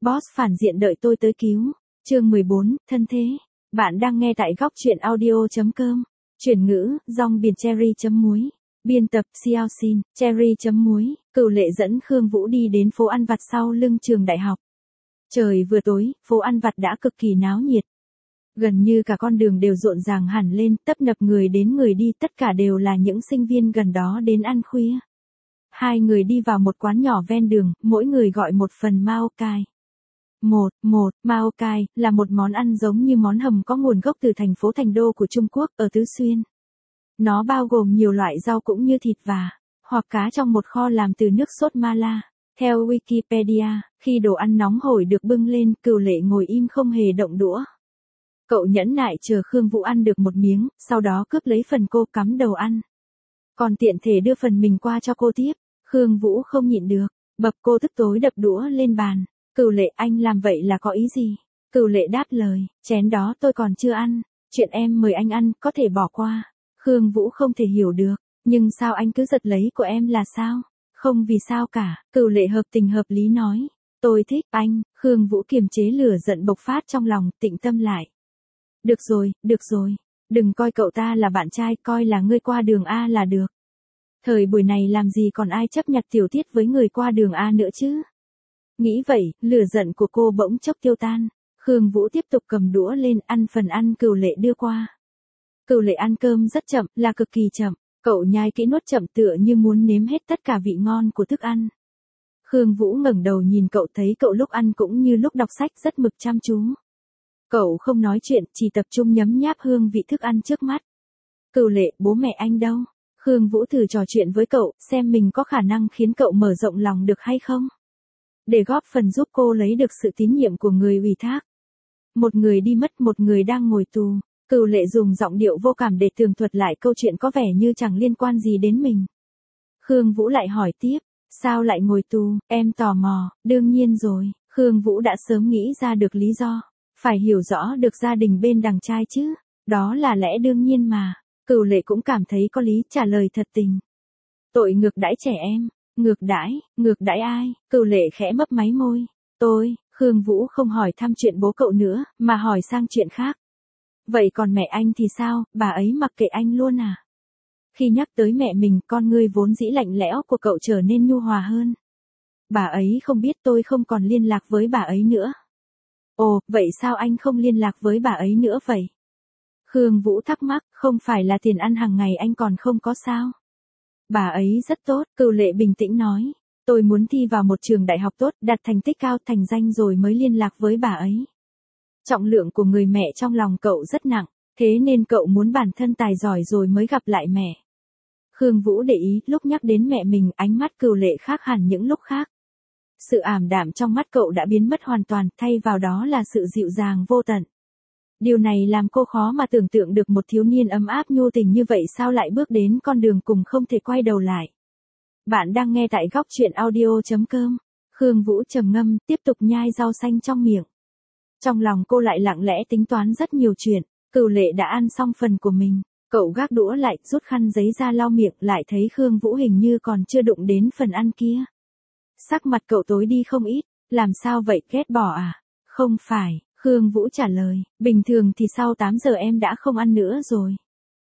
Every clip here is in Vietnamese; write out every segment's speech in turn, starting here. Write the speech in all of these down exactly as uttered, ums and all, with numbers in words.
Boss phản diện đợi tôi tới cứu. Chương mười bốn, thân thế. Bạn đang nghe tại góc truyện audio chấm com. Chuyển ngữ, rong biển cherry chấm muối. Biên tập, Xiao Xin, cherry chấm muối. Cửu Lệ dẫn Khương Vũ đi đến phố ăn vặt sau lưng trường đại học. Trời vừa tối, phố ăn vặt đã cực kỳ náo nhiệt. Gần như cả con đường đều rộn ràng hẳn lên, tấp nập người đến người đi, tất cả đều là những sinh viên gần đó đến ăn khuya. Hai người đi vào một quán nhỏ ven đường, mỗi người gọi một phần Mao Cai. Một, một, Mao Cai, là một món ăn giống như món hầm có nguồn gốc từ thành phố Thành Đô của Trung Quốc, ở Tứ Xuyên. Nó bao gồm nhiều loại rau cũng như thịt và, hoặc cá trong một kho làm từ nước sốt Mala. Theo Wikipedia, khi đồ ăn nóng hổi được bưng lên, Cửu Lệ ngồi im không hề động đũa. Cậu nhẫn nại chờ Khương Vũ ăn được một miếng, sau đó cướp lấy phần cô cắm đầu ăn. Còn tiện thể đưa phần mình qua cho cô tiếp. Khương Vũ không nhịn được, bập cô tức tối đập đũa lên bàn. Cửu Lệ, anh làm vậy là có ý gì? Cửu Lệ đáp lời, chén đó tôi còn chưa ăn, chuyện em mời anh ăn có thể bỏ qua. Khương Vũ không thể hiểu được, nhưng sao anh cứ giật lấy của em là sao? Không vì sao cả, Cửu Lệ hợp tình hợp lý nói, tôi thích anh. Khương Vũ kiềm chế lửa giận bộc phát trong lòng, tĩnh tâm lại. Được rồi, được rồi, đừng coi cậu ta là bạn trai, coi là ngươi qua đường A là được. Thời buổi này làm gì còn ai chấp nhặt tiểu tiết với người qua đường A nữa chứ? Nghĩ vậy, lửa giận của cô bỗng chốc tiêu tan. Khương Vũ tiếp tục cầm đũa lên ăn phần ăn Cửu Lệ đưa qua. Cửu Lệ ăn cơm rất chậm, là cực kỳ chậm. Cậu nhai kỹ nuốt chậm tựa như muốn nếm hết tất cả vị ngon của thức ăn. Khương Vũ ngẩng đầu nhìn cậu, thấy cậu lúc ăn cũng như lúc đọc sách rất mực chăm chú. Cậu không nói chuyện, chỉ tập trung nhấm nháp hương vị thức ăn trước mắt. Cửu Lệ, bố mẹ anh đâu? Khương Vũ thử trò chuyện với cậu, xem mình có khả năng khiến cậu mở rộng lòng được hay không. Để góp phần giúp cô lấy được sự tín nhiệm của người ủy thác. Một người đi mất, một người đang ngồi tù. Cửu Lệ dùng giọng điệu vô cảm để tường thuật lại câu chuyện có vẻ như chẳng liên quan gì đến mình. Khương Vũ lại hỏi tiếp, sao lại ngồi tù? Em tò mò. Đương nhiên rồi, Khương Vũ đã sớm nghĩ ra được lý do. Phải hiểu rõ được gia đình bên đằng trai chứ. Đó là lẽ đương nhiên mà. Cửu Lệ cũng cảm thấy có lý, trả lời thật tình. Tội ngược đãi trẻ em. Ngược đãi, ngược đãi ai? Cửu Lệ khẽ mấp máy môi. Tôi. Khương Vũ không hỏi thăm chuyện bố cậu nữa, mà hỏi sang chuyện khác. Vậy còn mẹ anh thì sao, bà ấy mặc kệ anh luôn à? Khi nhắc tới mẹ mình, con ngươi vốn dĩ lạnh lẽo của cậu trở nên nhu hòa hơn. Bà ấy không biết tôi không còn liên lạc với bà ấy nữa. Ồ, vậy sao anh không liên lạc với bà ấy nữa vậy? Khương Vũ thắc mắc, không phải là tiền ăn hàng ngày anh còn không có sao? Bà ấy rất tốt, Cửu Lệ bình tĩnh nói. Tôi muốn thi vào một trường đại học tốt, đạt thành tích cao, thành danh rồi mới liên lạc với bà ấy. Trọng lượng của người mẹ trong lòng cậu rất nặng, thế nên cậu muốn bản thân tài giỏi rồi mới gặp lại mẹ. Khương Vũ để ý, lúc nhắc đến mẹ mình, ánh mắt Cửu Lệ khác hẳn những lúc khác. Sự ảm đạm trong mắt cậu đã biến mất hoàn toàn, thay vào đó là sự dịu dàng vô tận. Điều này làm cô khó mà tưởng tượng được một thiếu niên ấm áp nhu tình như vậy sao lại bước đến con đường cùng không thể quay đầu lại. Bạn đang nghe tại góc truyện audio chấm com. Khương Vũ trầm ngâm, tiếp tục nhai rau xanh trong miệng. Trong lòng cô lại lặng lẽ tính toán rất nhiều chuyện. Cửu Lệ đã ăn xong phần của mình. Cậu gác đũa lại, rút khăn giấy ra lau miệng, lại thấy Khương Vũ hình như còn chưa đụng đến phần ăn kia. Sắc mặt cậu tối đi không ít. Làm sao vậy, ghét bỏ à? Không phải, Khương Vũ trả lời, bình thường thì sau tám giờ em đã không ăn nữa rồi.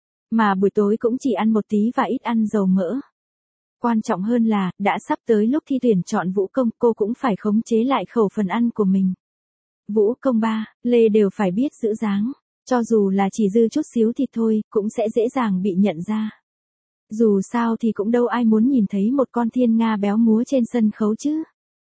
Mà buổi tối cũng chỉ ăn một tí và ít ăn dầu mỡ. Quan trọng hơn là, đã sắp tới lúc thi tuyển chọn vũ công, cô cũng phải khống chế lại khẩu phần ăn của mình. Vũ công ba, Lê đều phải biết giữ dáng. Cho dù là chỉ dư chút xíu thịt thôi, cũng sẽ dễ dàng bị nhận ra. Dù sao thì cũng đâu ai muốn nhìn thấy một con thiên nga béo múa trên sân khấu chứ.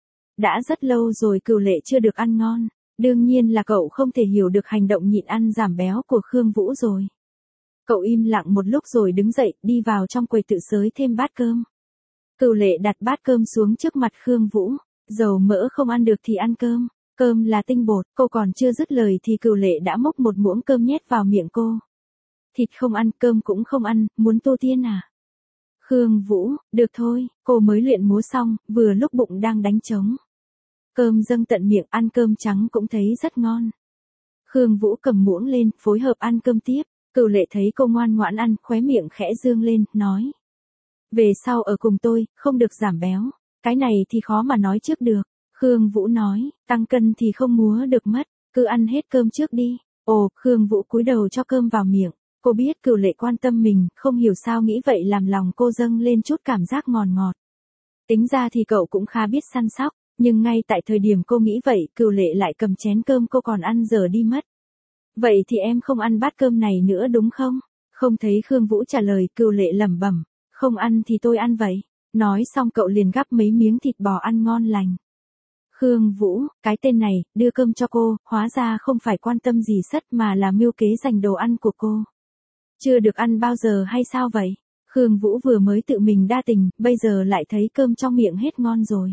Đã rất lâu rồi Cửu Lệ chưa được ăn ngon. Đương nhiên là cậu không thể hiểu được hành động nhịn ăn giảm béo của Khương Vũ rồi. Cậu im lặng một lúc rồi đứng dậy, đi vào trong quầy tự xới thêm bát cơm. Cửu Lệ đặt bát cơm xuống trước mặt Khương Vũ. Dầu mỡ không ăn được thì ăn cơm. Cơm là tinh bột, cô còn chưa dứt lời thì Cửu Lệ đã múc một muỗng cơm nhét vào miệng cô. Thịt không ăn, cơm cũng không ăn, muốn tu tiên à? Khương Vũ, được thôi, cô mới luyện múa xong, vừa lúc bụng đang đánh trống. Cơm dâng tận miệng, ăn cơm trắng cũng thấy rất ngon. Khương Vũ cầm muỗng lên, phối hợp ăn cơm tiếp. Cửu Lệ thấy cô ngoan ngoãn ăn, khóe miệng khẽ dương lên, nói. Về sau ở cùng tôi, không được giảm béo. Cái này thì khó mà nói trước được. Khương Vũ nói, tăng cân thì không múa được mất, cứ ăn hết cơm trước đi. Ồ, Khương Vũ cúi đầu cho cơm vào miệng, cô biết Cửu Lệ quan tâm mình, không hiểu sao nghĩ vậy làm lòng cô dâng lên chút cảm giác ngọt ngọt. Tính ra thì cậu cũng khá biết săn sóc, nhưng ngay tại thời điểm cô nghĩ vậy, Cửu Lệ lại cầm chén cơm cô còn ăn dở đi mất. Vậy thì em không ăn bát cơm này nữa đúng không? Không thấy Khương Vũ trả lời, Cửu Lệ lẩm bẩm, không ăn thì tôi ăn vậy. Nói xong cậu liền gắp mấy miếng thịt bò ăn ngon lành. Khương Vũ, cái tên này, đưa cơm cho cô, hóa ra không phải quan tâm gì sất mà là mưu kế giành đồ ăn của cô. Chưa được ăn bao giờ hay sao vậy? Khương Vũ vừa mới tự mình đa tình, bây giờ lại thấy cơm trong miệng hết ngon rồi.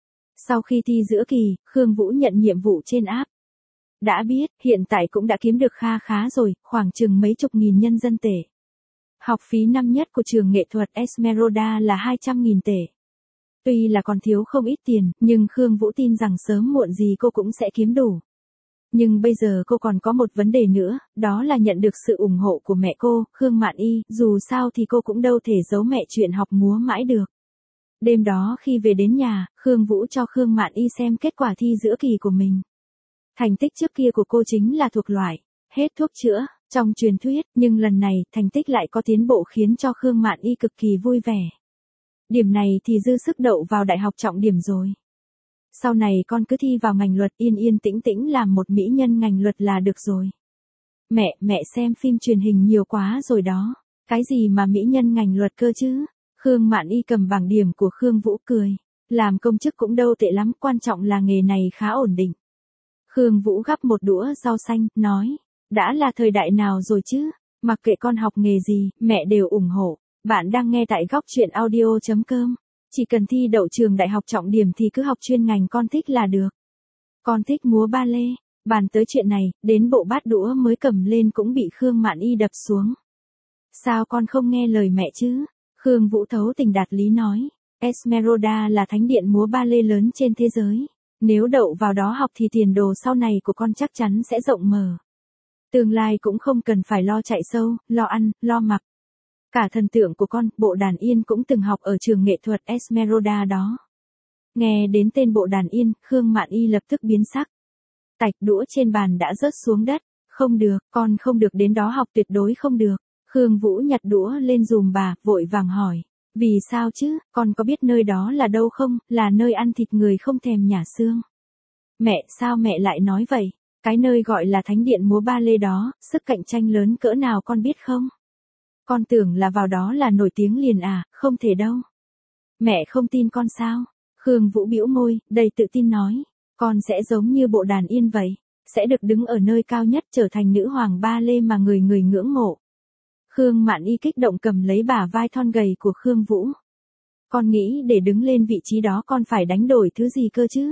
Sau khi thi giữa kỳ, Khương Vũ nhận nhiệm vụ trên app. Đã biết, hiện tại cũng đã kiếm được kha khá rồi, khoảng chừng mấy chục nghìn nhân dân tệ. Học phí năm nhất của trường nghệ thuật Esmeralda là hai trăm nghìn tệ. Tuy là còn thiếu không ít tiền, nhưng Khương Vũ tin rằng sớm muộn gì cô cũng sẽ kiếm đủ. Nhưng bây giờ cô còn có một vấn đề nữa, đó là nhận được sự ủng hộ của mẹ cô, Khương Mạn Y, dù sao thì cô cũng đâu thể giấu mẹ chuyện học múa mãi được. Đêm đó khi về đến nhà, Khương Vũ cho Khương Mạn Y xem kết quả thi giữa kỳ của mình. Thành tích trước kia của cô chính là thuộc loại hết thuốc chữa, trong truyền thuyết, nhưng lần này, thành tích lại có tiến bộ khiến cho Khương Mạn Y cực kỳ vui vẻ. Điểm này thì dư sức đậu vào đại học trọng điểm rồi. Sau này con cứ thi vào ngành luật, yên yên tĩnh tĩnh làm một mỹ nhân ngành luật là được rồi. Mẹ, mẹ xem phim truyền hình nhiều quá rồi đó. Cái gì mà mỹ nhân ngành luật cơ chứ? Khương Mạn Y cầm bảng điểm của Khương Vũ cười. Làm công chức cũng đâu tệ lắm, quan trọng là nghề này khá ổn định. Khương Vũ gắp một đũa rau xanh, nói. Đã là thời đại nào rồi chứ? Mặc kệ con học nghề gì, mẹ đều ủng hộ. Bạn đang nghe tại góc truyện audio chấm com. Chỉ cần thi đậu trường đại học trọng điểm thì cứ học chuyên ngành con thích là được. Con thích múa ba lê. Bàn tới chuyện này, đến bộ bát đũa mới cầm lên cũng bị Khương Mạn Y đập xuống. Sao con không nghe lời mẹ chứ? Khương Vũ thấu tình đạt lý nói. Esmeralda là thánh điện múa ba lê lớn trên thế giới. Nếu đậu vào đó học thì tiền đồ sau này của con chắc chắn sẽ rộng mở. Tương lai cũng không cần phải lo chạy sâu, lo ăn, lo mặc. Cả thần tượng của con, Bộ Đàn Yên cũng từng học ở trường nghệ thuật Esmeralda đó. Nghe đến tên Bộ Đàn Yên, Khương Mạn Y lập tức biến sắc. Tạch đũa trên bàn đã rớt xuống đất. Không được, con không được đến đó học, tuyệt đối không được. Khương Vũ nhặt đũa lên giùm bà, vội vàng hỏi. Vì sao chứ, con có biết nơi đó là đâu không, là nơi ăn thịt người không thèm nhả xương. Mẹ, sao mẹ lại nói vậy? Cái nơi gọi là thánh điện múa ba lê đó, sức cạnh tranh lớn cỡ nào con biết không? Con tưởng là vào đó là nổi tiếng liền à, không thể đâu. Mẹ không tin con sao? Khương Vũ bĩu môi, đầy tự tin nói. Con sẽ giống như Bộ Đàn Yên vậy, sẽ được đứng ở nơi cao nhất, trở thành nữ hoàng ba lê mà người người ngưỡng mộ. Khương Mạn Y kích động cầm lấy bả vai thon gầy của Khương Vũ. Con nghĩ để đứng lên vị trí đó con phải đánh đổi thứ gì cơ chứ?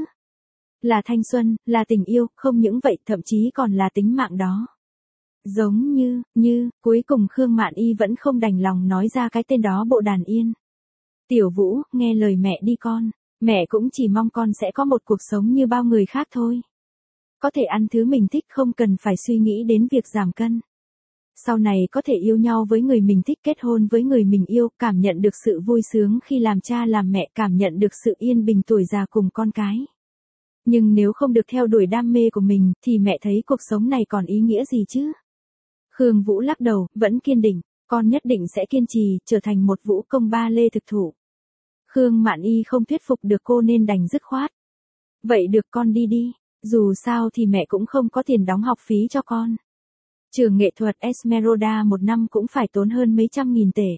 Là thanh xuân, là tình yêu, không những vậy thậm chí còn là tính mạng đó. Giống như, như, cuối cùng Khương Mạn Y vẫn không đành lòng nói ra cái tên đó, Bộ Đàn Yên. Tiểu Vũ, nghe lời mẹ đi con, mẹ cũng chỉ mong con sẽ có một cuộc sống như bao người khác thôi. Có thể ăn thứ mình thích, không cần phải suy nghĩ đến việc giảm cân. Sau này có thể yêu nhau với người mình thích, kết hôn với người mình yêu, cảm nhận được sự vui sướng khi làm cha làm mẹ, cảm nhận được sự yên bình tuổi già cùng con cái. Nhưng nếu không được theo đuổi đam mê của mình, thì mẹ thấy cuộc sống này còn ý nghĩa gì chứ? Khương Vũ lắc đầu, vẫn kiên định, con nhất định sẽ kiên trì, trở thành một vũ công ba lê thực thụ. Khương Mạn Y không thuyết phục được cô nên đành dứt khoát. Vậy được, con đi đi, dù sao thì mẹ cũng không có tiền đóng học phí cho con. Trường nghệ thuật Esmeralda một năm cũng phải tốn hơn mấy trăm nghìn tệ.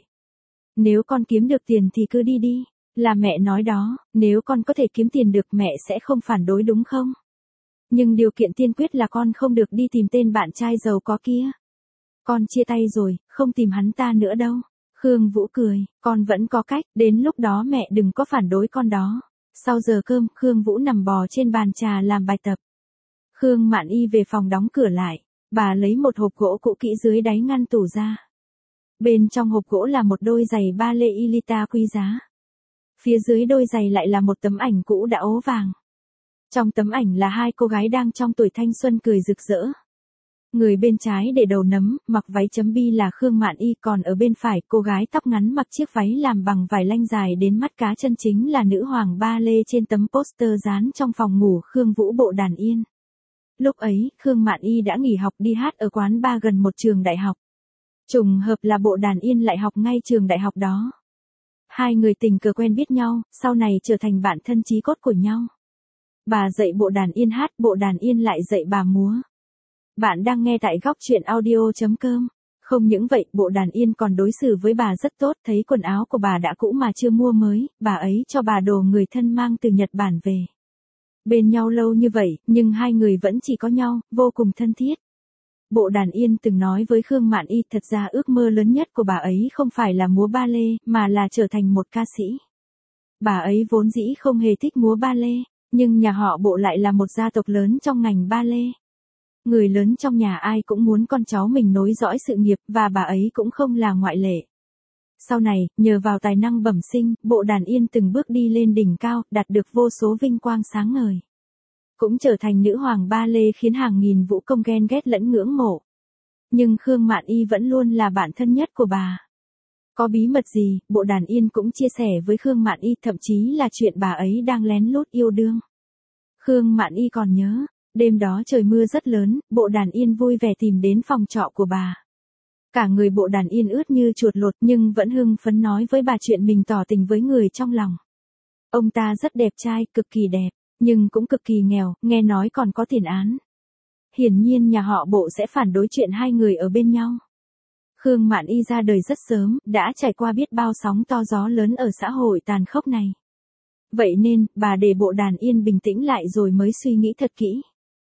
Nếu con kiếm được tiền thì cứ đi đi, là mẹ nói đó, nếu con có thể kiếm tiền được mẹ sẽ không phản đối đúng không? Nhưng điều kiện tiên quyết là con không được đi tìm tên bạn trai giàu có kia. Con chia tay rồi, không tìm hắn ta nữa đâu. Khương Vũ cười, con vẫn có cách, đến lúc đó mẹ đừng có phản đối con đó. Sau giờ cơm, Khương Vũ nằm bò trên bàn trà làm bài tập. Khương Mạn Y về phòng đóng cửa lại, bà lấy một hộp gỗ cũ kỹ dưới đáy ngăn tủ ra. Bên trong hộp gỗ là một đôi giày ba lê Elita quý giá. Phía dưới đôi giày lại là một tấm ảnh cũ đã ố vàng. Trong tấm ảnh là hai cô gái đang trong tuổi thanh xuân cười rực rỡ. Người bên trái để đầu nấm, mặc váy chấm bi là Khương Mạn Y, còn ở bên phải, cô gái tóc ngắn mặc chiếc váy làm bằng vải lanh dài đến mắt cá chân chính là nữ hoàng ba lê trên tấm poster dán trong phòng ngủ Khương Vũ Bộ Đàn Yên. Lúc ấy, Khương Mạn Y đã nghỉ học đi hát ở quán bar gần một trường đại học. Trùng hợp là Bộ Đàn Yên lại học ngay trường đại học đó. Hai người tình cờ quen biết nhau, sau này trở thành bạn thân chí cốt của nhau. Bà dạy Bộ Đàn Yên hát, Bộ Đàn Yên lại dạy bà múa. Bạn đang nghe tại góc chuyện audio chấm com. Không những vậy, Bộ Đàn Yên còn đối xử với bà rất tốt, thấy quần áo của bà đã cũ mà chưa mua mới, bà ấy cho bà đồ người thân mang từ Nhật Bản về. Bên nhau lâu như vậy, nhưng hai người vẫn chỉ có nhau, vô cùng thân thiết. Bộ Đàn Yên từng nói với Khương Mạn Y, thật ra ước mơ lớn nhất của bà ấy không phải là múa ba lê, mà là trở thành một ca sĩ. Bà ấy vốn dĩ không hề thích múa ba lê, nhưng nhà họ Bộ lại là một gia tộc lớn trong ngành ba lê. Người lớn trong nhà ai cũng muốn con cháu mình nối dõi sự nghiệp, và bà ấy cũng không là ngoại lệ. Sau này, nhờ vào tài năng bẩm sinh, Bộ Đàn Yên từng bước đi lên đỉnh cao, đạt được vô số vinh quang sáng ngời. Cũng trở thành nữ hoàng ba lê khiến hàng nghìn vũ công ghen ghét lẫn ngưỡng mộ. Nhưng Khương Mạn Y vẫn luôn là bạn thân nhất của bà. Có bí mật gì, Bộ Đàn Yên cũng chia sẻ với Khương Mạn Y, thậm chí là chuyện bà ấy đang lén lút yêu đương. Khương Mạn Y còn nhớ, đêm đó trời mưa rất lớn, Bộ Đàn Yên vui vẻ tìm đến phòng trọ của bà. Cả người Bộ Đàn Yên ướt như chuột lột nhưng vẫn hưng phấn nói với bà chuyện mình tỏ tình với người trong lòng. Ông ta rất đẹp trai, cực kỳ đẹp, nhưng cũng cực kỳ nghèo, nghe nói còn có tiền án. Hiển nhiên nhà họ Bộ sẽ phản đối chuyện hai người ở bên nhau. Khương Mạn Y ra đời rất sớm, đã trải qua biết bao sóng to gió lớn ở xã hội tàn khốc này. Vậy nên, bà để Bộ Đàn Yên bình tĩnh lại rồi mới suy nghĩ thật kỹ.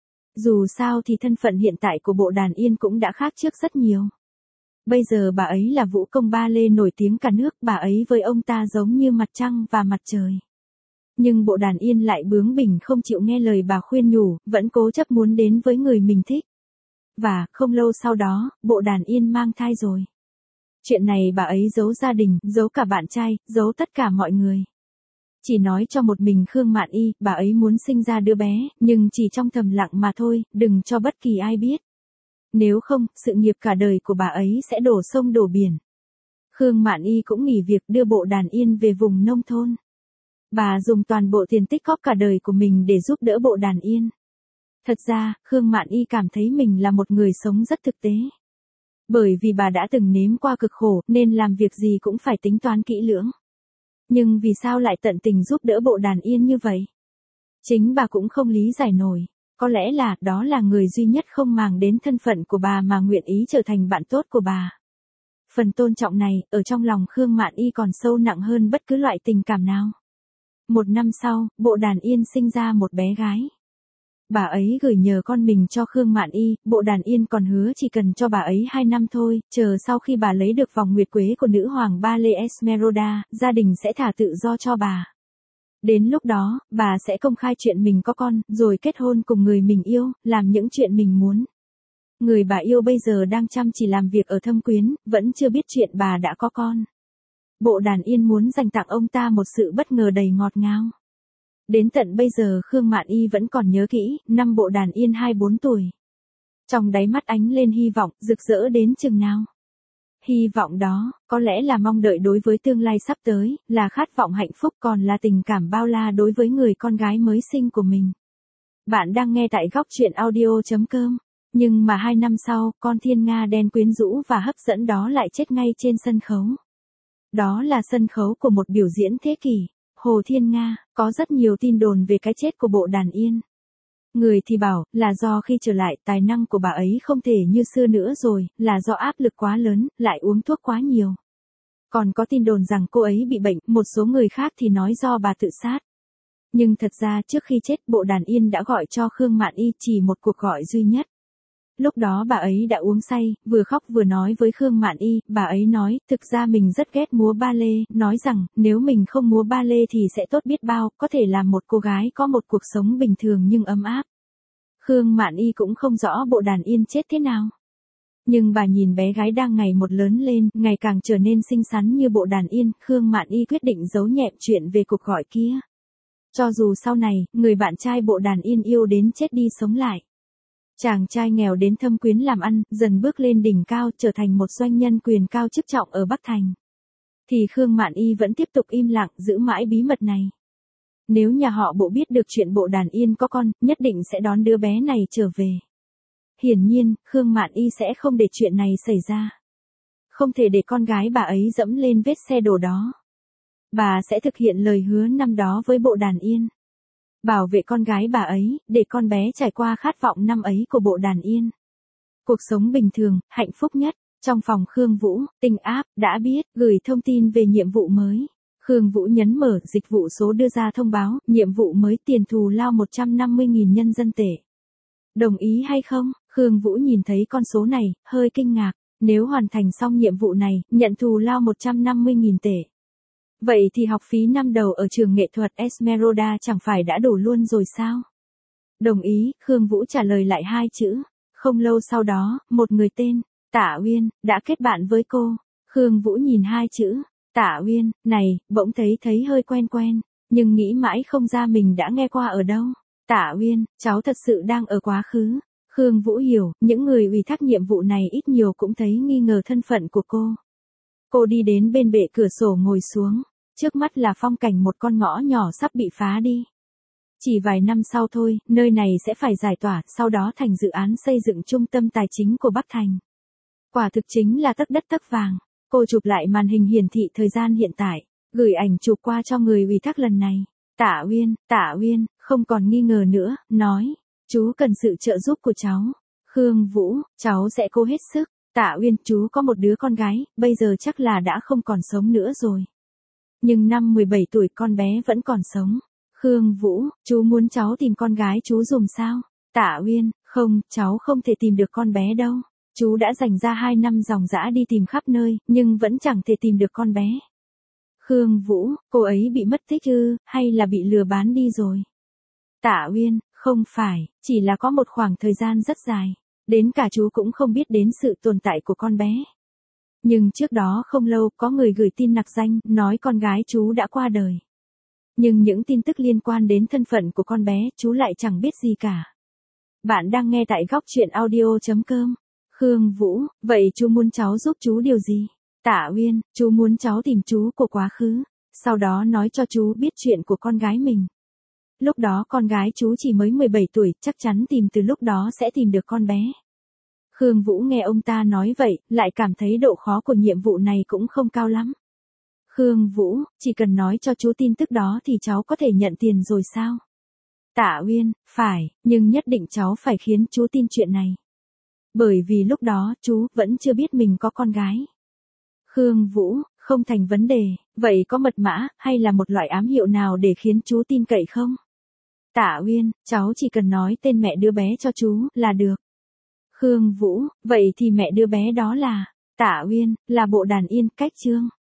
Dù sao thì thân phận hiện tại của Bộ Đàn Yên cũng đã khác trước rất nhiều. Bây giờ bà ấy là vũ công ba lê nổi tiếng cả nước, bà ấy với ông ta giống như mặt trăng và mặt trời. Nhưng Bộ Đàn Yên lại bướng bỉnh không chịu nghe lời bà khuyên nhủ, vẫn cố chấp muốn đến với người mình thích. Và, không lâu sau đó, Bộ Đàn Yên mang thai rồi. Chuyện này bà ấy giấu gia đình, giấu cả bạn trai, giấu tất cả mọi người. Chỉ nói cho một mình Khương Mạn Y, bà ấy muốn sinh ra đứa bé, nhưng chỉ trong thầm lặng mà thôi, đừng cho bất kỳ ai biết. Nếu không, sự nghiệp cả đời của bà ấy sẽ đổ sông đổ biển. Khương Mạn Y cũng nghỉ việc đưa Bộ Đàn Yên về vùng nông thôn. Bà dùng toàn bộ tiền tích góp cả đời của mình để giúp đỡ Bộ Đàn Yên. Thật ra, Khương Mạn Y cảm thấy mình là một người sống rất thực tế. Bởi vì bà đã từng nếm qua cực khổ, nên làm việc gì cũng phải tính toán kỹ lưỡng. Nhưng vì sao lại tận tình giúp đỡ Bộ Đàn Yên như vậy? Chính bà cũng không lý giải nổi. Có lẽ là, đó là người duy nhất không màng đến thân phận của bà mà nguyện ý trở thành bạn tốt của bà. Phần tôn trọng này, ở trong lòng Khương Mạn Y còn sâu nặng hơn bất cứ loại tình cảm nào. Một năm sau, Bộ Đàn Yên sinh ra một bé gái. Bà ấy gửi nhờ con mình cho Khương Mạn Y, Bộ Đàn Yên còn hứa chỉ cần cho bà ấy hai năm thôi, chờ sau khi bà lấy được vòng nguyệt quế của nữ hoàng ba lê Esmeralda, gia đình sẽ thả tự do cho bà. Đến lúc đó, bà sẽ công khai chuyện mình có con, rồi kết hôn cùng người mình yêu, làm những chuyện mình muốn. Người bà yêu bây giờ đang chăm chỉ làm việc ở Thâm Quyến, vẫn chưa biết chuyện bà đã có con. Bộ Đàn Yên muốn dành tặng ông ta một sự bất ngờ đầy ngọt ngào. Đến tận bây giờ Khương Mạn Y vẫn còn nhớ kỹ, năm Bộ Đàn Yên hai mươi bốn tuổi. Trong đáy mắt ánh lên hy vọng, rực rỡ đến chừng nào. Hy vọng đó, có lẽ là mong đợi đối với tương lai sắp tới, là khát vọng hạnh phúc, còn là tình cảm bao la đối với người con gái mới sinh của mình. Bạn đang nghe tại góc chuyện audio chấm com. Nhưng mà hai năm sau, con thiên nga đen quyến rũ và hấp dẫn đó lại chết ngay trên sân khấu. Đó là sân khấu của một biểu diễn thế kỷ, Hồ Thiên Nga. Có rất nhiều tin đồn về cái chết của Bộ Đàn Yên. Người thì bảo, là do khi trở lại, tài năng của bà ấy không thể như xưa nữa rồi, là do áp lực quá lớn, lại uống thuốc quá nhiều. Còn có tin đồn rằng cô ấy bị bệnh, một số người khác thì nói do bà tự sát. Nhưng thật ra trước khi chết, Bộ Đàn Yên đã gọi cho Khương Mạn Y chỉ một cuộc gọi duy nhất. Lúc đó bà ấy đã uống say, vừa khóc vừa nói với Khương Mạn Y, bà ấy nói, thực ra mình rất ghét múa ba lê, nói rằng, nếu mình không múa ba lê thì sẽ tốt biết bao, có thể làm một cô gái có một cuộc sống bình thường nhưng ấm áp. Khương Mạn Y cũng không rõ Bộ Đàn Yên chết thế nào. Nhưng bà nhìn bé gái đang ngày một lớn lên, ngày càng trở nên xinh xắn như Bộ Đàn Yên, Khương Mạn Y quyết định giấu nhẹm chuyện về cuộc gọi kia. Cho dù sau này, người bạn trai Bộ Đàn Yên yêu đến chết đi sống lại. Chàng trai nghèo đến thâm quyến làm ăn, dần bước lên đỉnh cao, trở thành một doanh nhân quyền cao chức trọng ở Bắc Thành. Thì Khương Mạn Y vẫn tiếp tục im lặng, giữ mãi bí mật này. Nếu nhà họ Bộ biết được chuyện Bộ Đàn Yên có con, nhất định sẽ đón đứa bé này trở về. Hiển nhiên, Khương Mạn Y sẽ không để chuyện này xảy ra. Không thể để con gái bà ấy dẫm lên vết xe đổ đó. Bà sẽ thực hiện lời hứa năm đó với Bộ Đàn Yên. Bảo vệ con gái bà ấy, để con bé trải qua khát vọng năm ấy của Bộ Đàn Yên. Cuộc sống bình thường, hạnh phúc nhất. Trong phòng Khương Vũ, Tinh Áp đã biết, gửi thông tin về nhiệm vụ mới. Khương Vũ nhấn mở dịch vụ số đưa ra thông báo, nhiệm vụ mới tiền thù lao một trăm năm mươi nghìn nhân dân tệ. Đồng ý hay không? Khương Vũ nhìn thấy con số này, hơi kinh ngạc. Nếu hoàn thành xong nhiệm vụ này, nhận thù lao một trăm năm mươi nghìn tệ. Vậy thì học phí năm đầu ở trường nghệ thuật Esmeralda chẳng phải đã đủ luôn rồi sao? Đồng ý, Khương Vũ trả lời lại hai chữ. Không lâu sau đó, một người tên Tạ Uyên đã kết bạn với cô. Khương Vũ nhìn hai chữ Tạ Uyên này, bỗng thấy thấy hơi quen quen, nhưng nghĩ mãi không ra mình đã nghe qua ở đâu. Tạ Uyên, cháu thật sự đang ở quá khứ. Khương Vũ hiểu, những người ủy thác nhiệm vụ này ít nhiều cũng thấy nghi ngờ thân phận của cô. Cô đi đến bên bệ cửa sổ ngồi xuống. Trước mắt là phong cảnh một con ngõ nhỏ sắp bị phá đi. Chỉ vài năm sau thôi, nơi này sẽ phải giải tỏa, sau đó thành dự án xây dựng trung tâm tài chính của Bắc Thành. Quả thực chính là tấc đất tấc vàng. Cô chụp lại màn hình hiển thị thời gian hiện tại, gửi ảnh chụp qua cho người ủy thác lần này. Tạ Uyên, Tạ Uyên, không còn nghi ngờ nữa, nói, chú cần sự trợ giúp của cháu. Khương Vũ, cháu sẽ cố hết sức. Tạ Uyên, chú có một đứa con gái, bây giờ chắc là đã không còn sống nữa rồi. Nhưng năm mười bảy tuổi con bé vẫn còn sống. Khương Vũ, chú muốn cháu tìm con gái chú dùm sao? Tạ Uyên, không, cháu không thể tìm được con bé đâu. Chú đã dành ra hai năm dòng dã đi tìm khắp nơi, nhưng vẫn chẳng thể tìm được con bé. Khương Vũ, cô ấy bị mất tích ư, hay là bị lừa bán đi rồi? Tạ Uyên, không phải, chỉ là có một khoảng thời gian rất dài. Đến cả chú cũng không biết đến sự tồn tại của con bé. Nhưng trước đó không lâu có người gửi tin nặc danh, nói con gái chú đã qua đời. Nhưng những tin tức liên quan đến thân phận của con bé, chú lại chẳng biết gì cả. Bạn đang nghe tại góc truyện audio chấm com. Khương Vũ, vậy chú muốn cháu giúp chú điều gì? Tạ Uyên, chú muốn cháu tìm chú của quá khứ, sau đó nói cho chú biết chuyện của con gái mình. Lúc đó con gái chú chỉ mới mười bảy tuổi, chắc chắn tìm từ lúc đó sẽ tìm được con bé. Khương Vũ nghe ông ta nói vậy, lại cảm thấy độ khó của nhiệm vụ này cũng không cao lắm. Khương Vũ, chỉ cần nói cho chú tin tức đó thì cháu có thể nhận tiền rồi sao? Tạ Uyên, phải, nhưng nhất định cháu phải khiến chú tin chuyện này. Bởi vì lúc đó chú vẫn chưa biết mình có con gái. Khương Vũ, không thành vấn đề, vậy có mật mã, hay là một loại ám hiệu nào để khiến chú tin cậy không? Tạ Uyên, cháu chỉ cần nói tên mẹ đứa bé cho chú, là được. Khương Vũ, vậy thì mẹ đứa bé đó là, Tạ Uyên, là Bộ Đàn Yên, cách Trương.